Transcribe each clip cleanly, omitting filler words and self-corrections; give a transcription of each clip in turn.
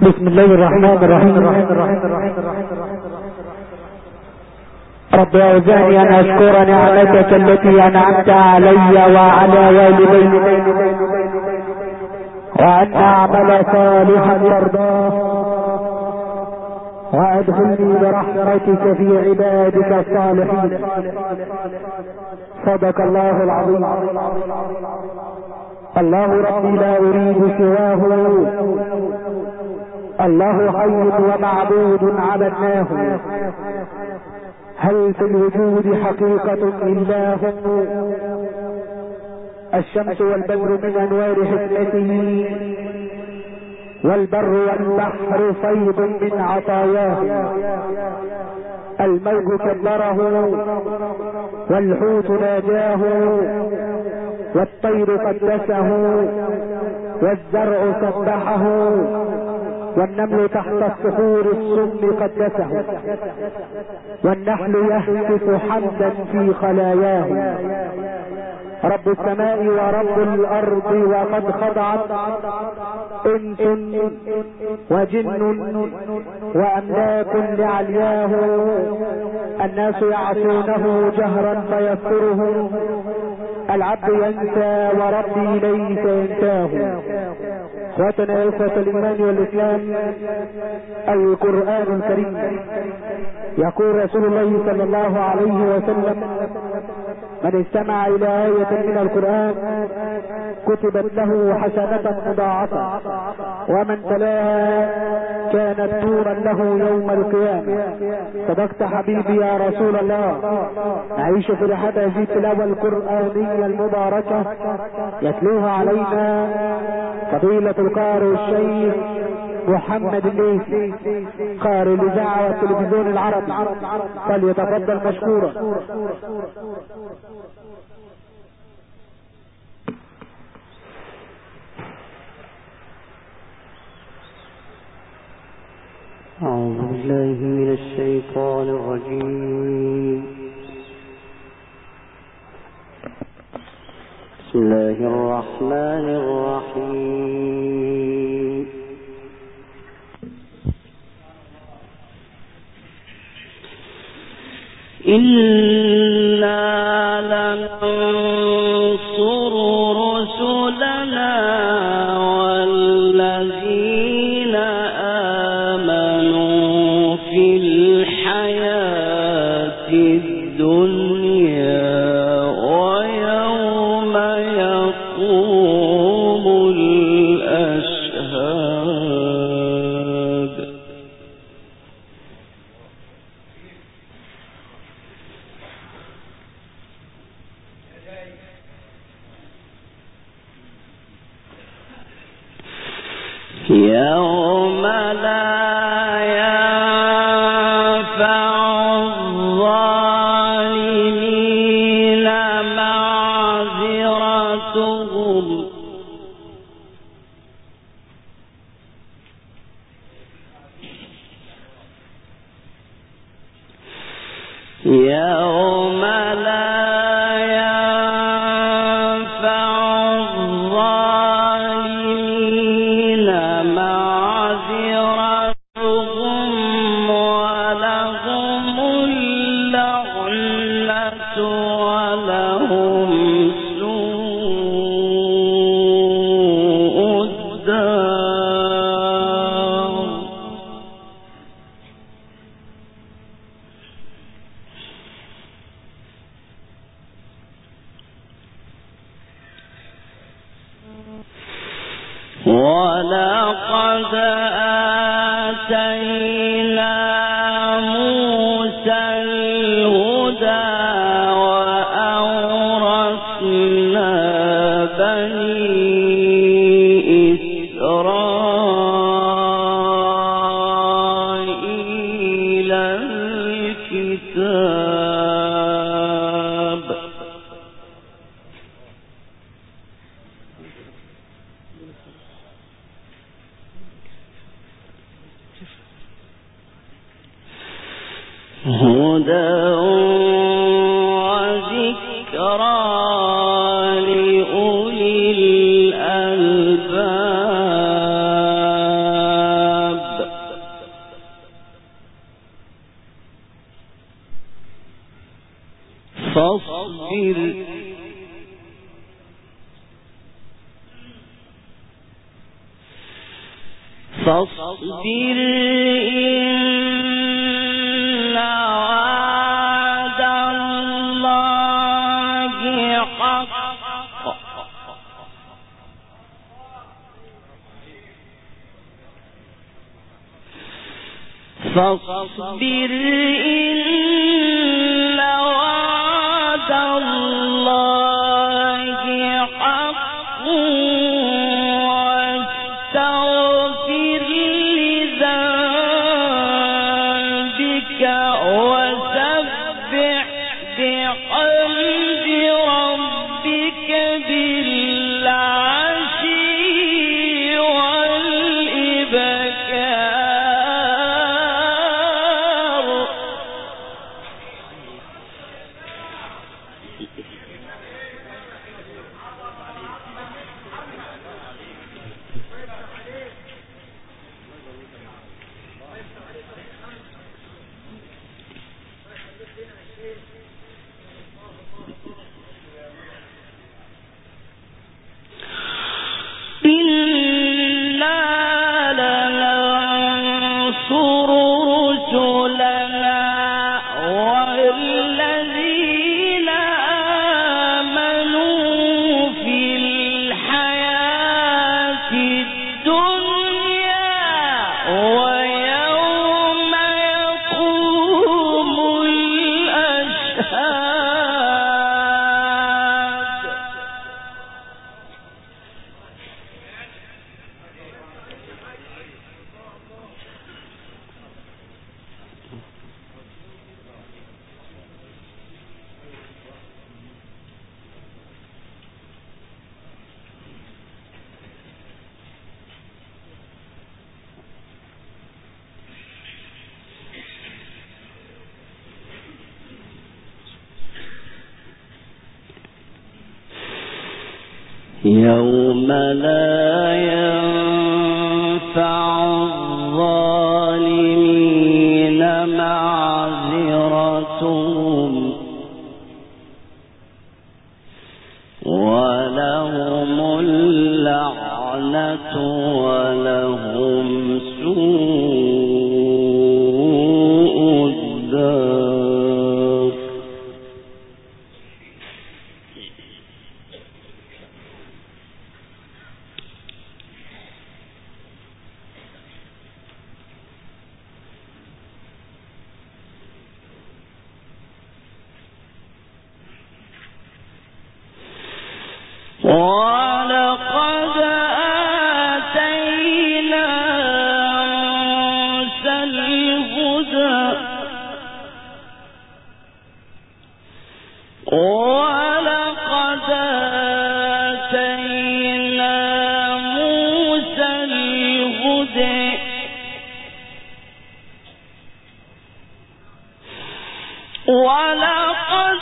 بسم الله الرحمن الرحيم. رب أوزعني أن أشكر نعمتك التي أنعمت علي وعلى والدي وأن أعمل صالحا ترضاه وأدخلني برحمتك في عبادك الصالحين. صدق الله العظيم. الله ربي لا أريد سواه، الله حي ومعبود عبدناه، هل في الوجود حقيقة إلا هو؟ الشمس والبدر من أنوار حكمته، والبر والبحر فيض من عطاياه، الموج كبره والحوت ناجاه، والطير قدسه والزرع سبحه، والنمل تحت الصخور السم قدسه، والنحل يهتف حمدا في خلاياه. رب السماء ورب الأرض وقد خضعت إنس وجن وأملاك لعلياه، الناس يعصونه جهرا فيستره، العبد ينسى وربي ليس ينساه. اخواتنا اخوة الايمان والاسلام، القرآن الكريم يقول رسول الله صلى الله عليه وسلم: من استمع الى آية من القرآن كتبت له حسنة مضاعفة، ومن تلاها كانت نورا له يوم القيامة. صدقت حبيبي يا رسول الله. نعيش في رحاب هذه التلاوة القرآنية المباركة يتلوها علينا فضيلة القارئ الشيخ محمد الليثي، قارئ الإذاعة والتلفزيون العربي، فليتفضل مشكورا. أعوذ بالله من الشيطان الرجيم. بسم الله الرحمن الرحيم. إنا لننصر رسلنا والذين آمنوا في الحياة الدنيا ويوم يقوم الأشهاد. يوم لا ينفع الظالمين معذرتهم يوم لا ينفع الظالمين معذرتهم ولهم اللعنة ولهم سوء الدار. ولقد آتينا موسى الهدى وأورثنا بني إسرائيل الكتاب. هدى وذكرى لأولي الألباب. فاصبر إن وعد الله حق فاصبر إن وعد الله حق واستغفر لذنبك وسبح بحمد ربك بالعشي والإبكار. إنا لننصر رسلنا والذين آمنوا في الحياة الدنيا ويوم يقوم الأشهاد. يوم لا ينفع الظالمين معذرتهم ولهم اللعنة ولهم سوء الدار. ولقد آتينا موسى الهدى ولقد آتينا موسى الهدى ولقد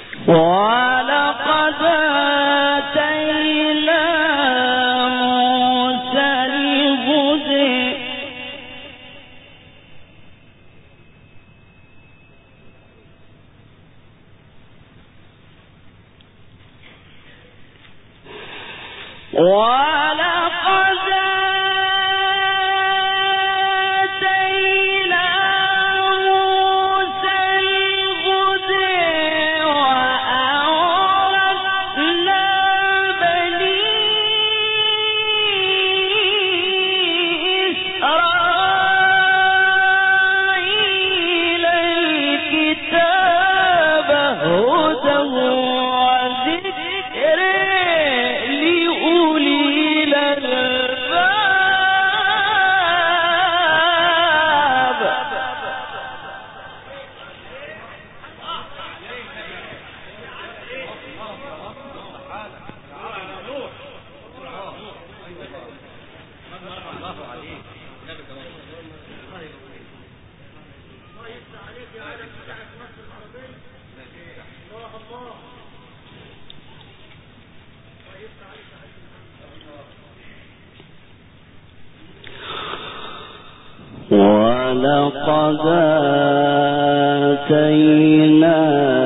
ولقد آتينا ولقد آتينا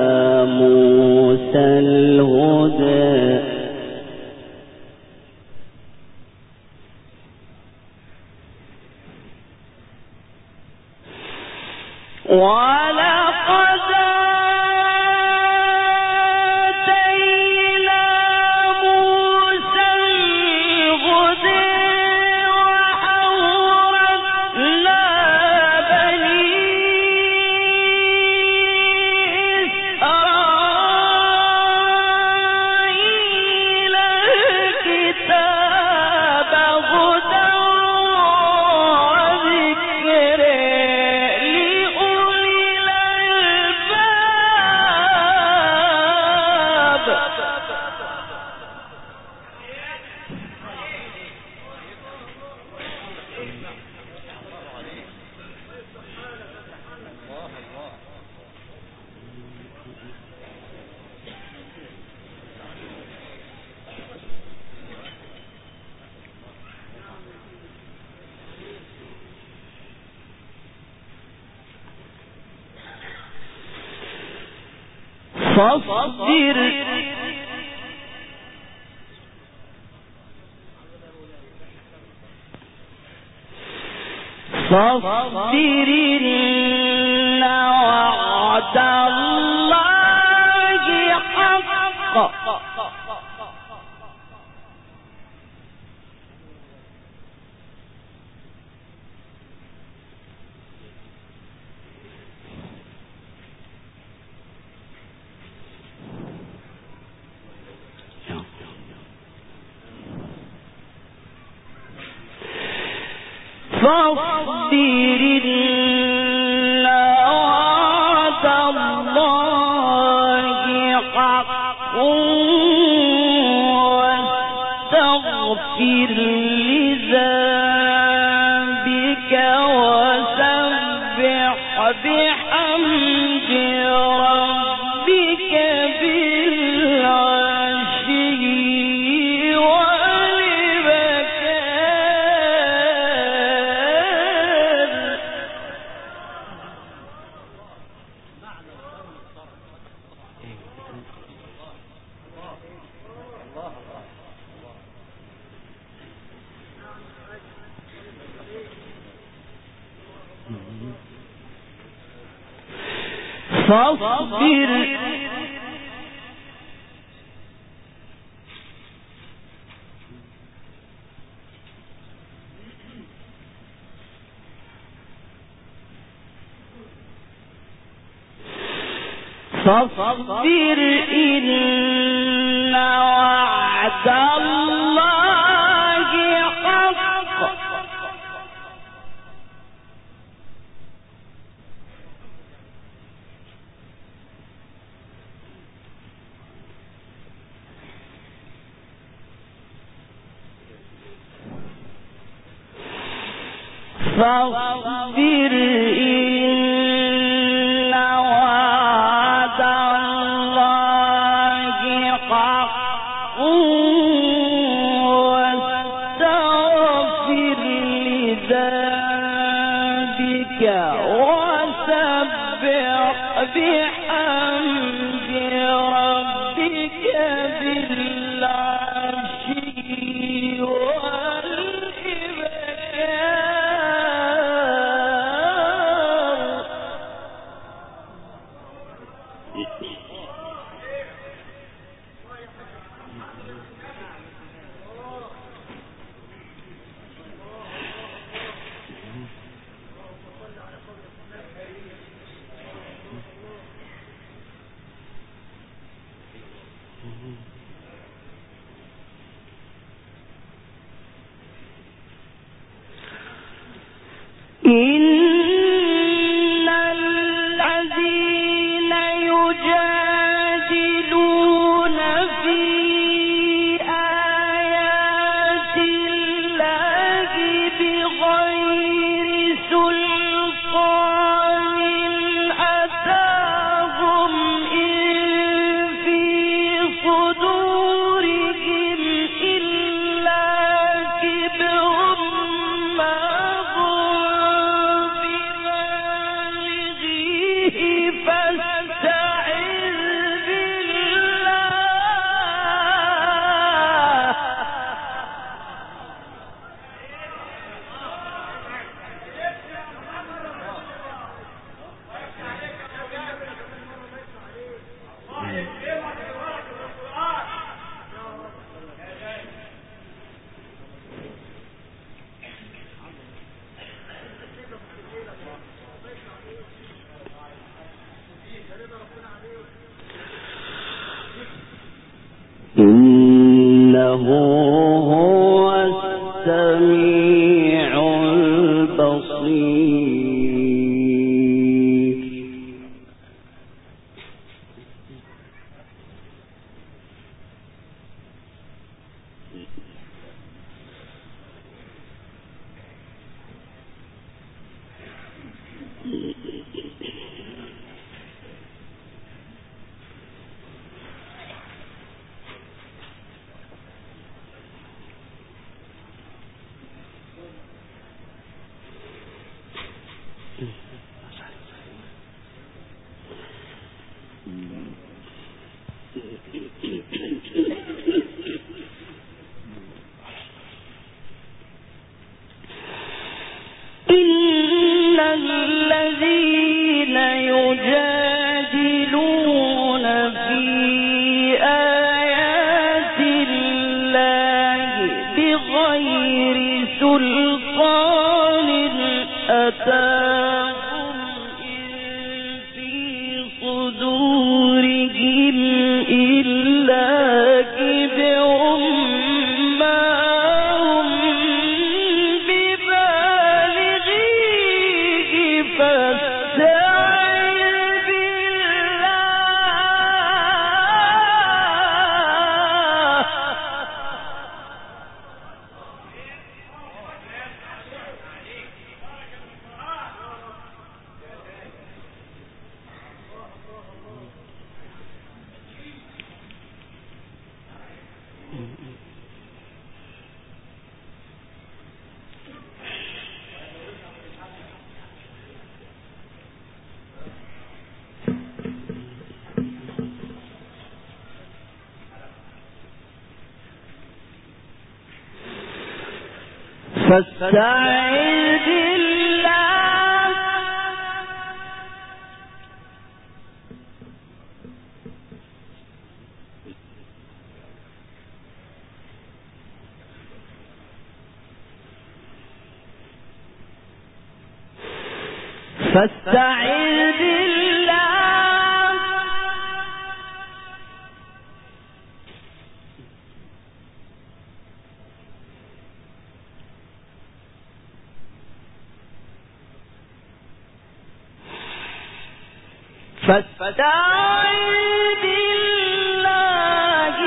موسى الهدى فاصبر إن وعد الله حق فاصبر إن وعد الله حق واستغفر لذنبك وسبح بحمد ربك بالعشي فاصبر إن وعد الله حق فاصبر إن وعد الله حق واستغفر لذنبك وسبح بحمد ربك بالعشي السميع البصير. إن الذين يجادلون في آيات الله بغير سلطان أتاهم إن في صدورهم إلا كبر ما هم ببالغيه فاستعذ فاستعذ بالله فاستعذ بالله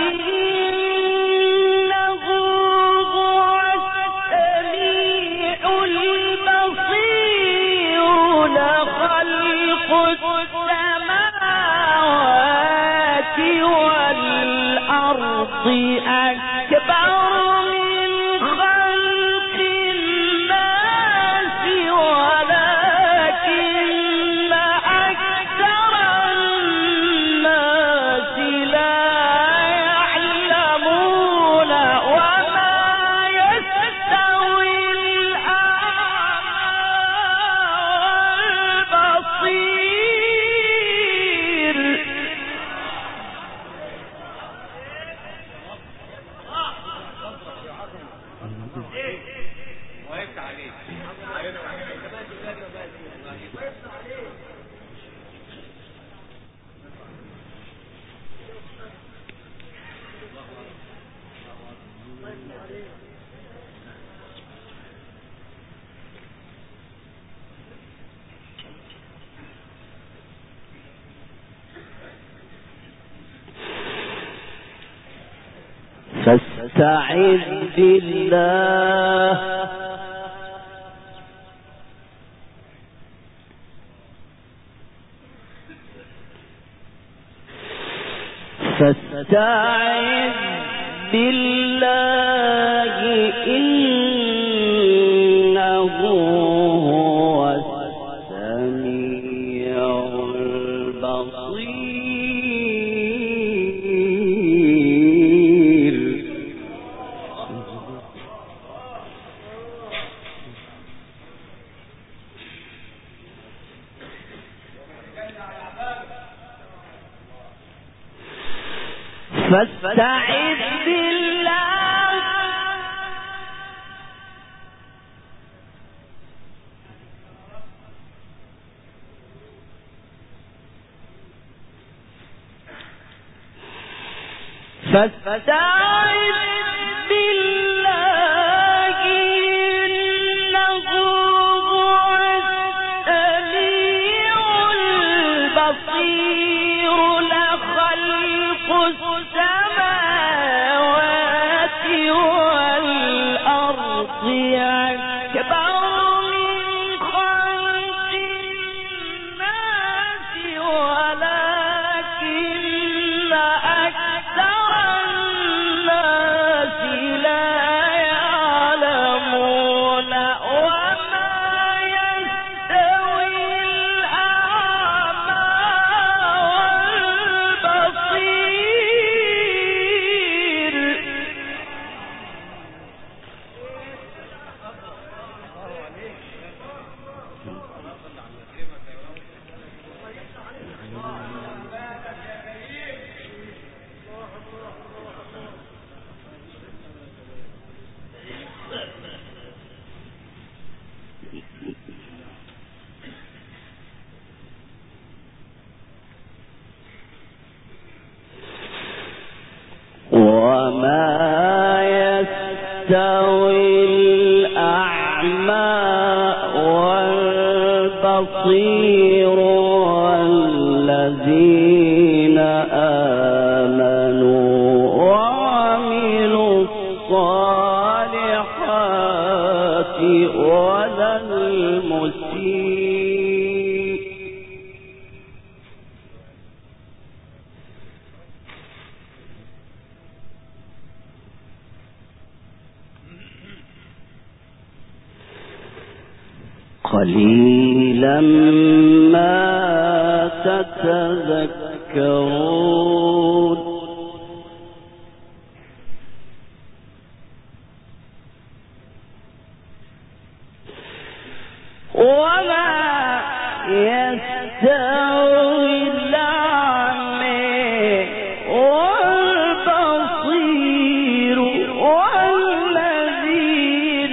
إنه هو السميع البصير. لخلق السماوات والأرض أكبر من خلق الناس ولكن أكثر الناس لا يعلمون. وما يستوي الأعمى والبصير. فاستعذ بالله إنه هو السميع البصير. فاستعذ بالله فاستعذ بالله قليلا ما تتذكرون وما يستوي الأعمى والبصير والذين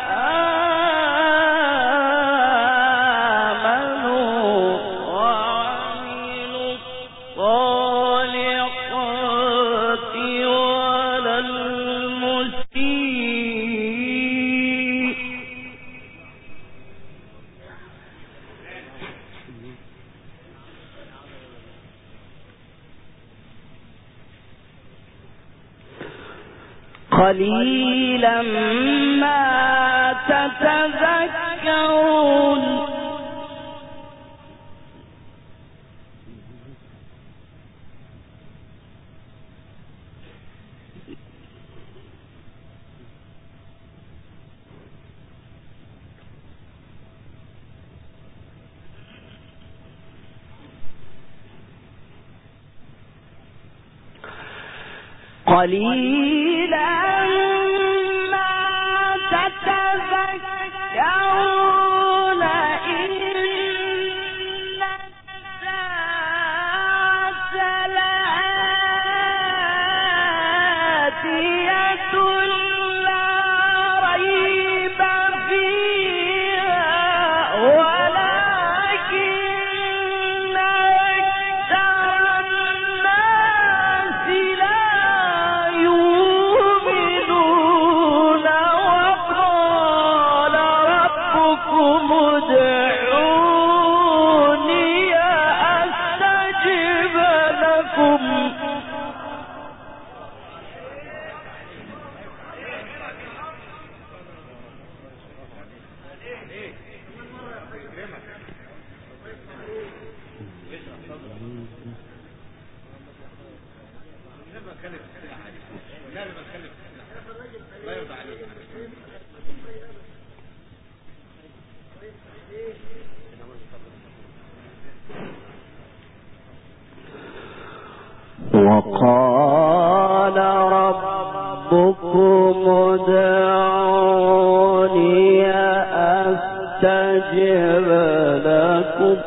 قليلا ما تتذكرون قليلا ما تتذكرون إن الساعة لآتية لا ريب فيها ولكن أكثر الناس لا يؤمنون وقال ربكم ادعوني أستجب لكم وقال ربكم ادعوني أستجب لكم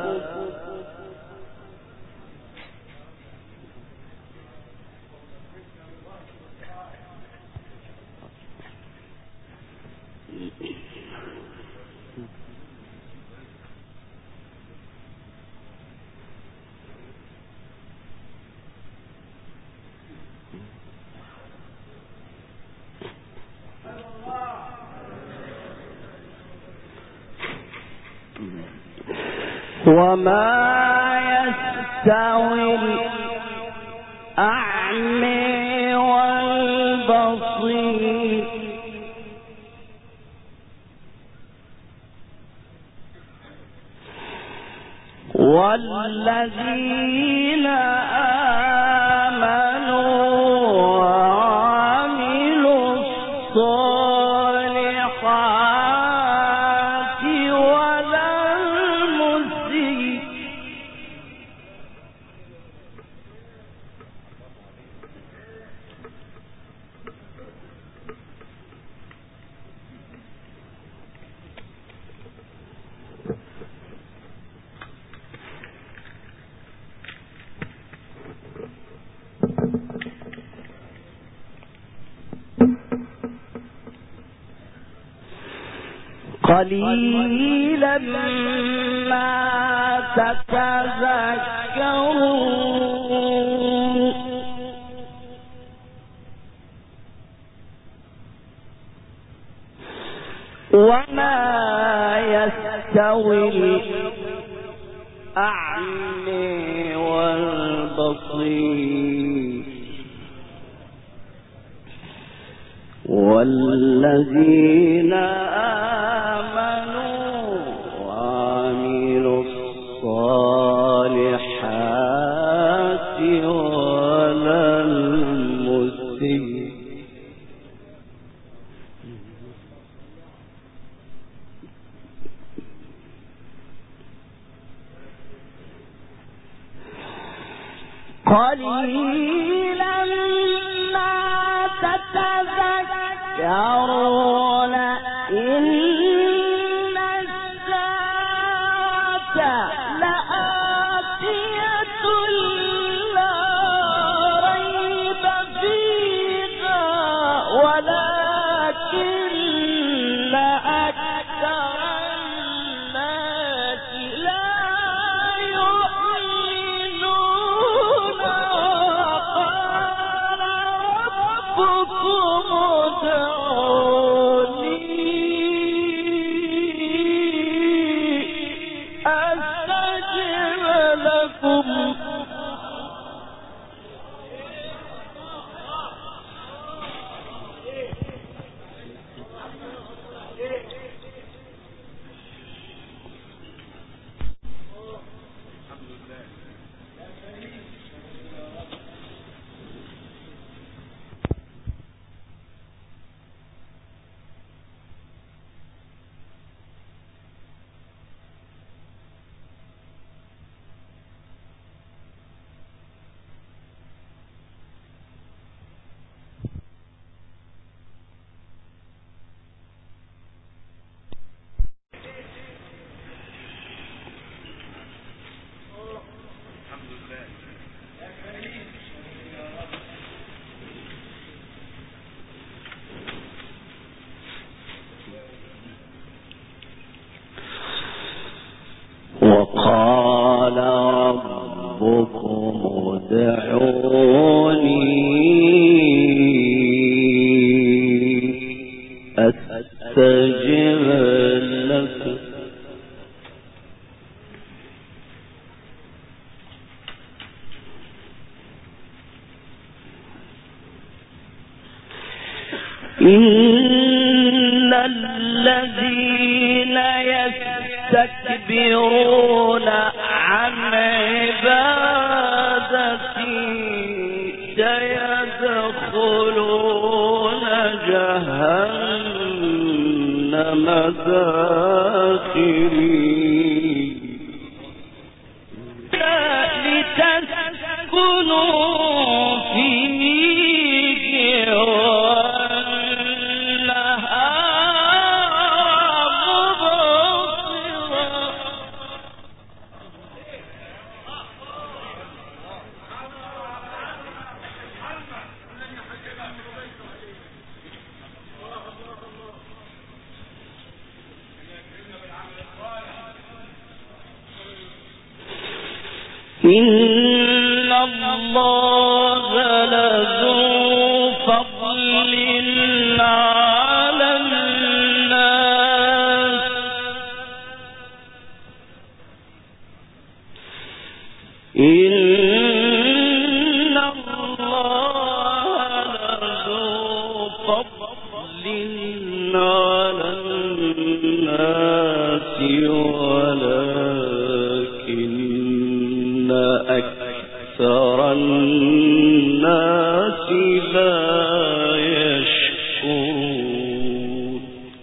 وما يستوي الأعمى والبصير والذين آمنوا وعملوا الصالحات ولا المسيء. قليلا ما تتذكرون وما يستوي الأعمى والبصير والذين آمنوا وعملوا الصالحات ولا المسيء. قليلا ما تتذكرون إن الساعة لآتية لا ريب فيها ولكن أكثر الناس لا يؤمنون. وقال ربكم ادعوني أستجب لكم. وقال ربكم ادعوني أستجب لكم. إن الذين يستكبرون عن عبادتي سيدخلون جهنم داخرين. لتسكنوا فيه إن الله لذو فضل على الناس إن الله لذو فضل على الناس ولكن الناس لا يشكرون.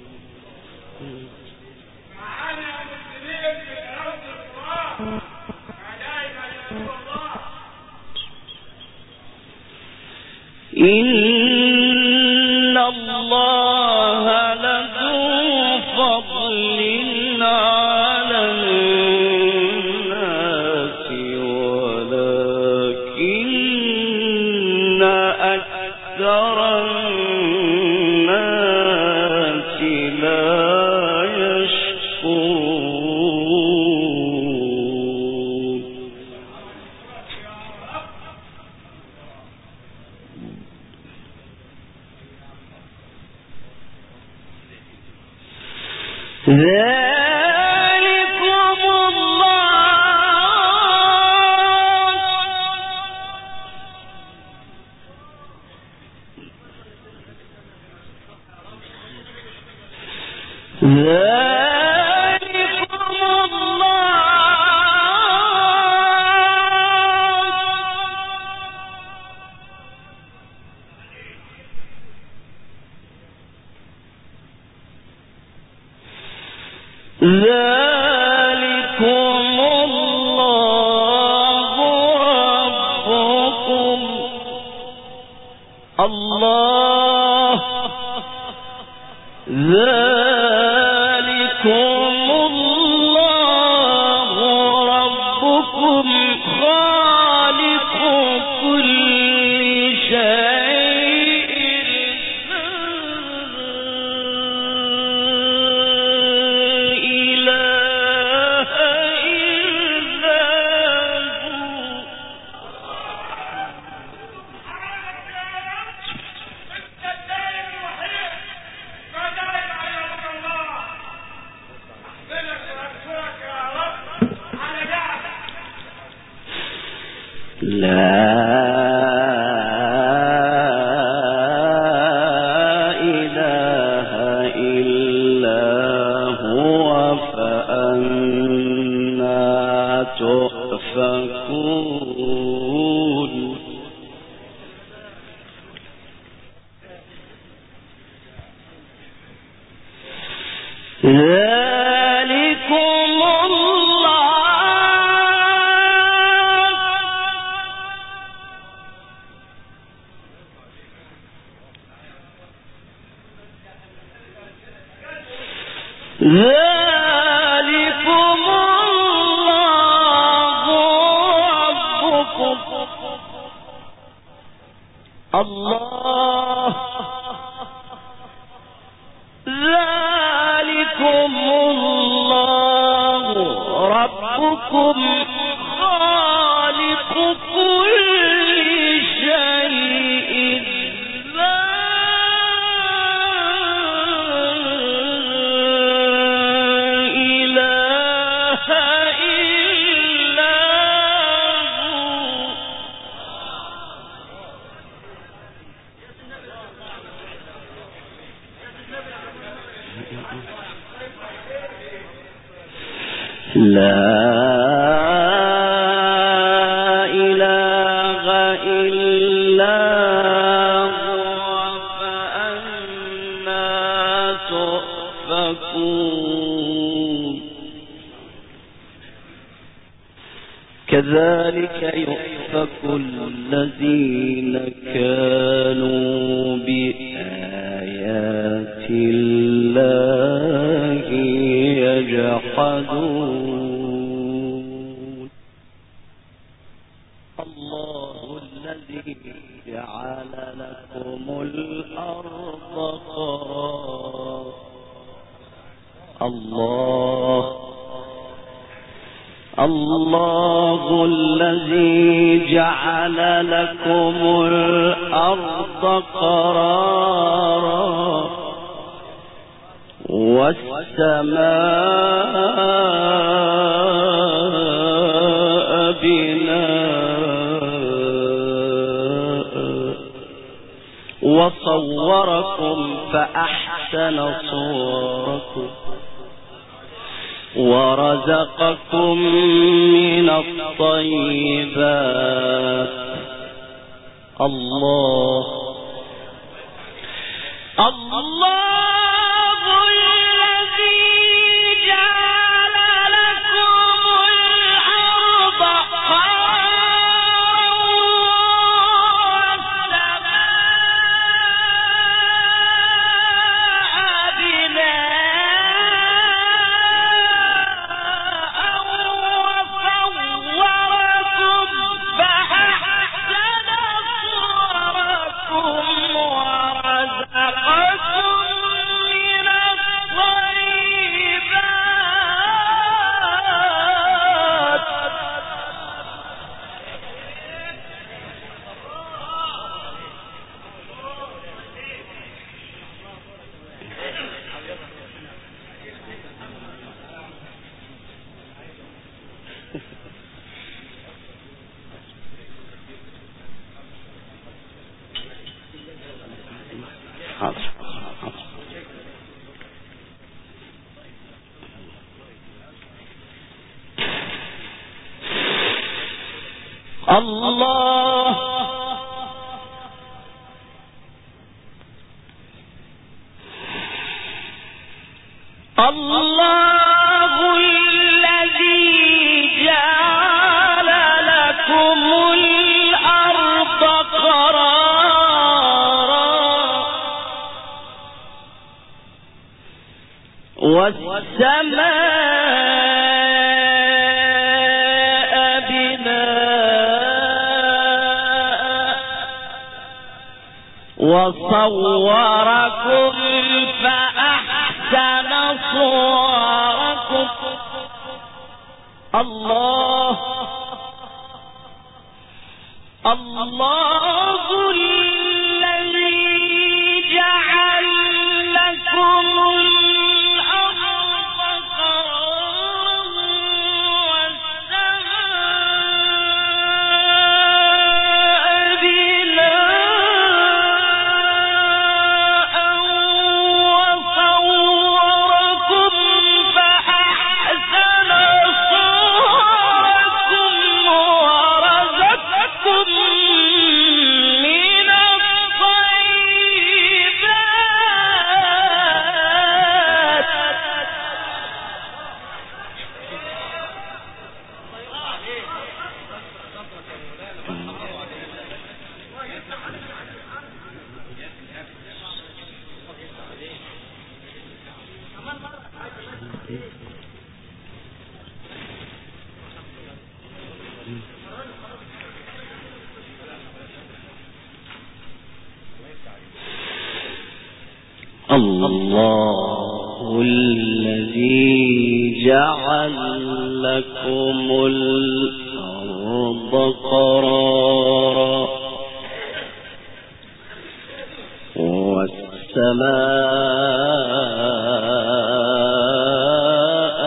إن الله لذو فضل على الناس ولكن أكثر الناس لا يشكرون. ذلكم الله ربكم الله ذلكم الله ربكم خالق كل شيء لا إله إلا لا إله إلا هو فأنا تؤفكون. ذلكم الله ربكم الله ذلكم الله ربكم خالق كل شيء لا إله إلا هو. لا إله إلا هو فأنا تؤفكون. كذلك يؤفك الذين كانوا بآيات الله يجحدون. الله الذي جعل لكم الأرض قرارا الله الذي جعل لكم الأرض قرارا والسماء بناء وصوركم فأحسن صوركم ورزقكم من الطيبات الله وصوركم فأحسن صوركم الله الذي جعل لكم الله الذي جعل لكم الأرض قرارا والسماء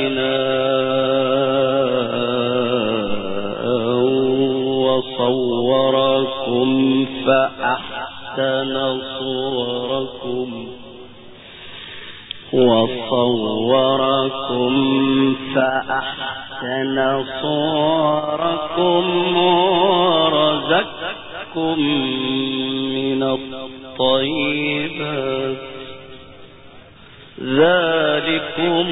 بناء وصوركم فأحسن صوركم ورزقكم من الطيبات ذلكم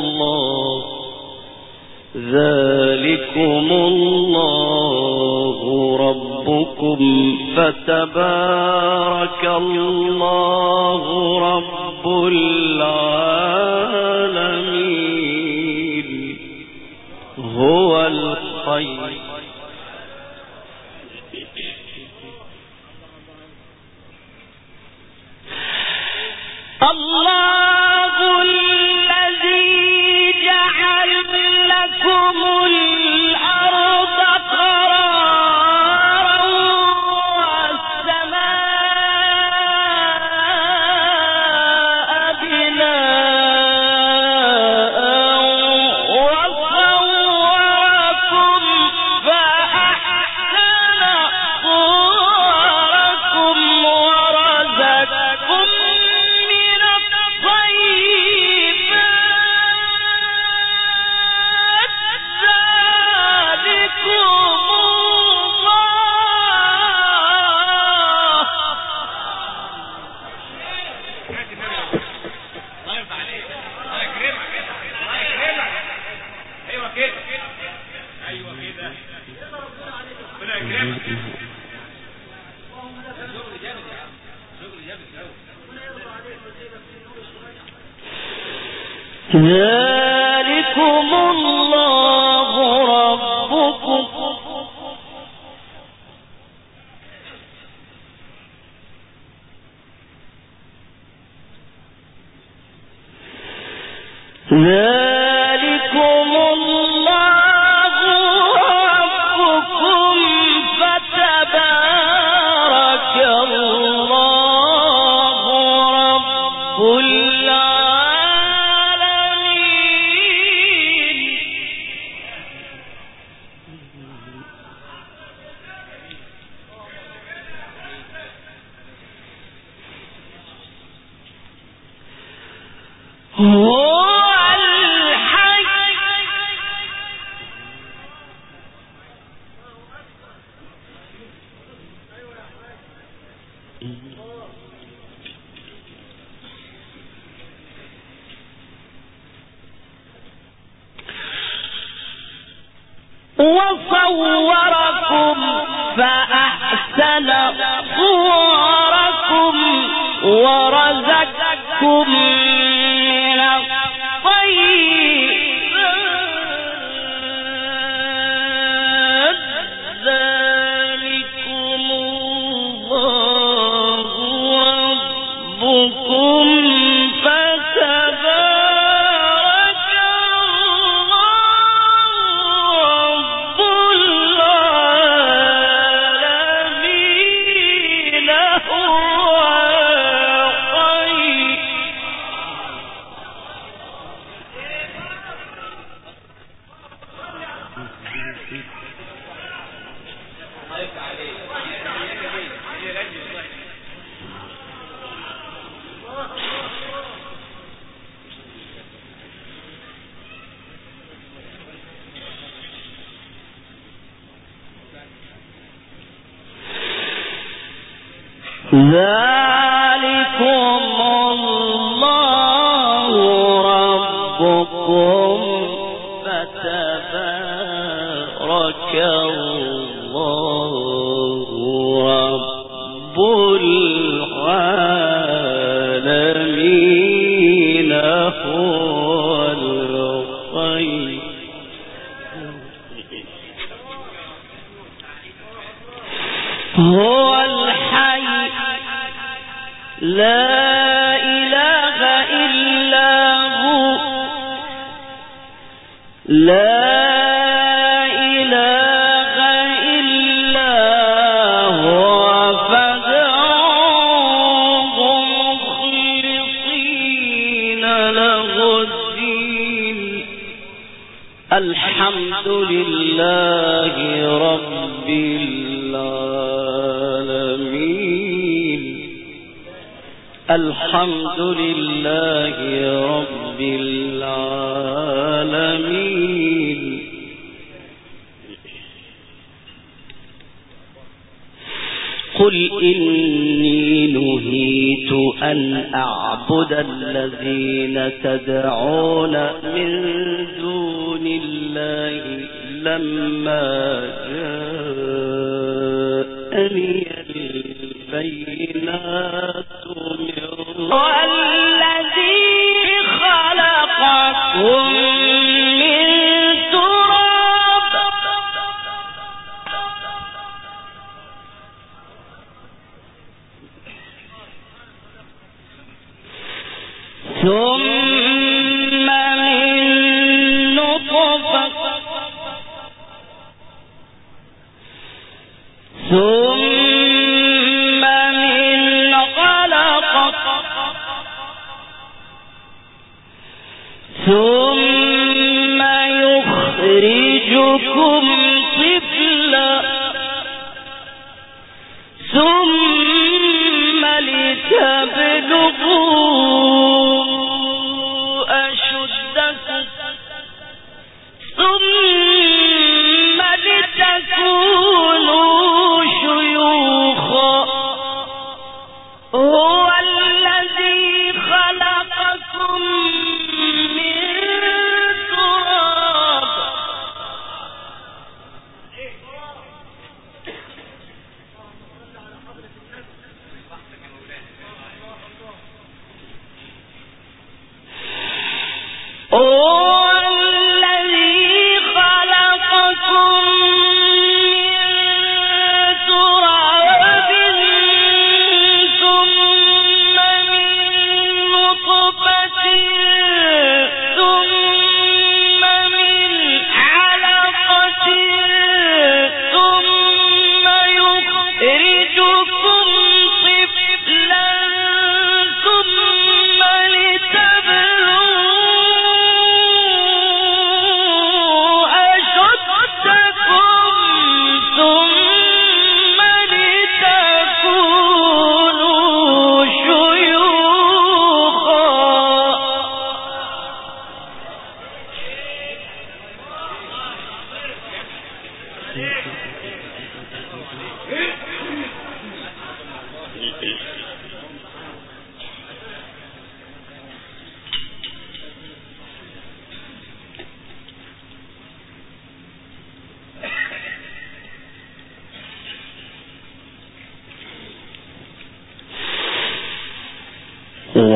الله ربكم فتبارك الله رب العالمين هو الخير الله الذي جعل لكم الأرض قرارا والسماء بناء ذلكم الله ربكم فتبارك الله رب العالمين. وصوركم فأحسن صوركم ورزقكم من الطيبات ذلكم الله ربكم ذلكم الله ربكم فتبارك الله رب العالمين هو الخير. هو الحي لا إله إلا هو لا إله إلا هو فادعوه مخلصين له الدين الحمد لله رب العالمين. الحمد لله رب العالمين. قل إني نهيت أن أعبد الذين تدعون من دون الله لما جاءني البينات من والذي خلقكم من تراب ثم من نطفة ثم من علقة ثم يخرجكم طفلا ثم لتبلغوا أشدكم ثم لتكونوا شيوخا. هو الذي خلقكم من تراب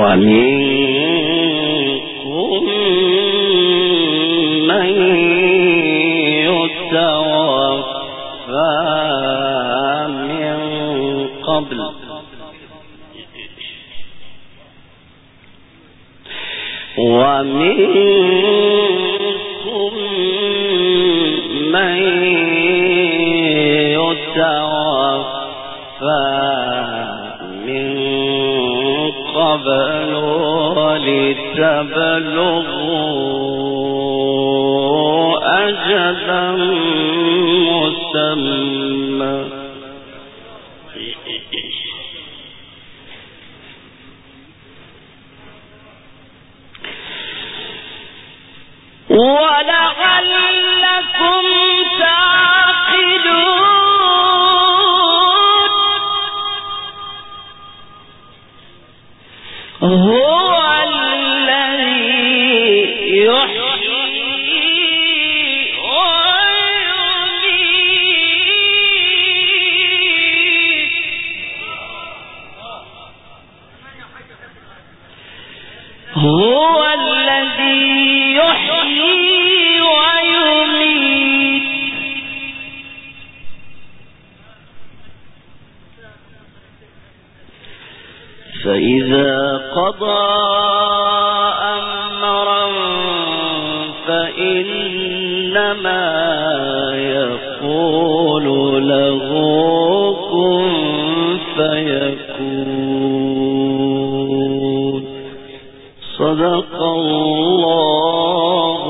ومنكم من يتوفى من قبل ومنكم من يتوفى من قبل ولتبلغوا أجلا مسمى ولعلكم تعقلون هو الذي يحيي ويميت هو الذي يحيي ويميت فإذا قضى أمرا فإنما يقول له كن فيكون صدق الله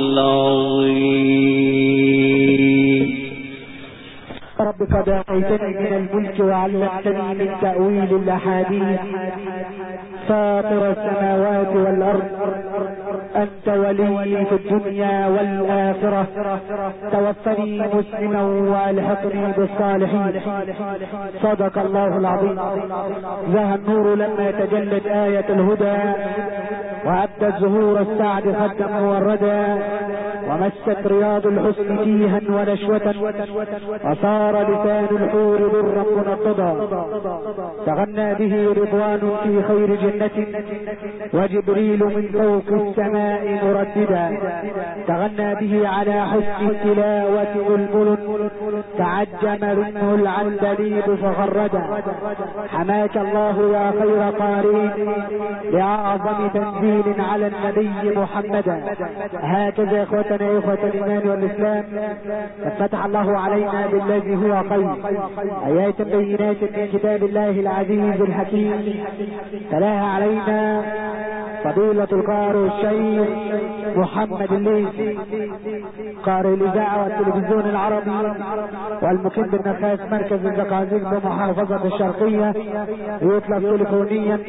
العظيم. رب قد آتيتني من الملك وعلمتني من تأويل الأحاديث فاطر السماوات والأرض أنت ولي في الدنيا والآخرة توفني مسلما والحقني بالصالحين. صدق الله العظيم. زهى النور لما تجلت آية الهدى وأبدى الزهور السعد خدا موردا ومست رياض الحسن فيها ونشوة وصار لسان الحور ضرا منقضا تغنى به رضوان في خير جنة وجبريل من فوق السماء مرددا تغنى به على حسن التلاوة بلبل تعجم منه العندليب فغردا حماك الله يا خير قارئ لأعظم تنزيل على النبي محمدا. هكذا اخوتنا اخوة الايمان والاسلام قد فتح الله علينا بالذي هو خير ايات بينات من كتاب الله العزيز الحكيم تلاها علينا فضيلة القارئ الشيخ محمد الليثي قارئ الاذاعة والتلفزيون العربي والمقيم بالنخاس مركز الزقازيق بمحافظة الشرقية يطلب تليفونيا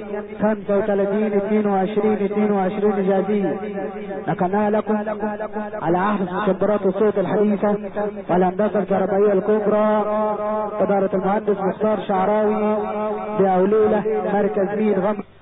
35-22-22 جازية. نقلنا لكم على عهد مكبرات الصوت الحديثة والهندسة الكهربائية الكبرى إدارة المهندس مختار شعراوي بأولولة مركز مير غمر.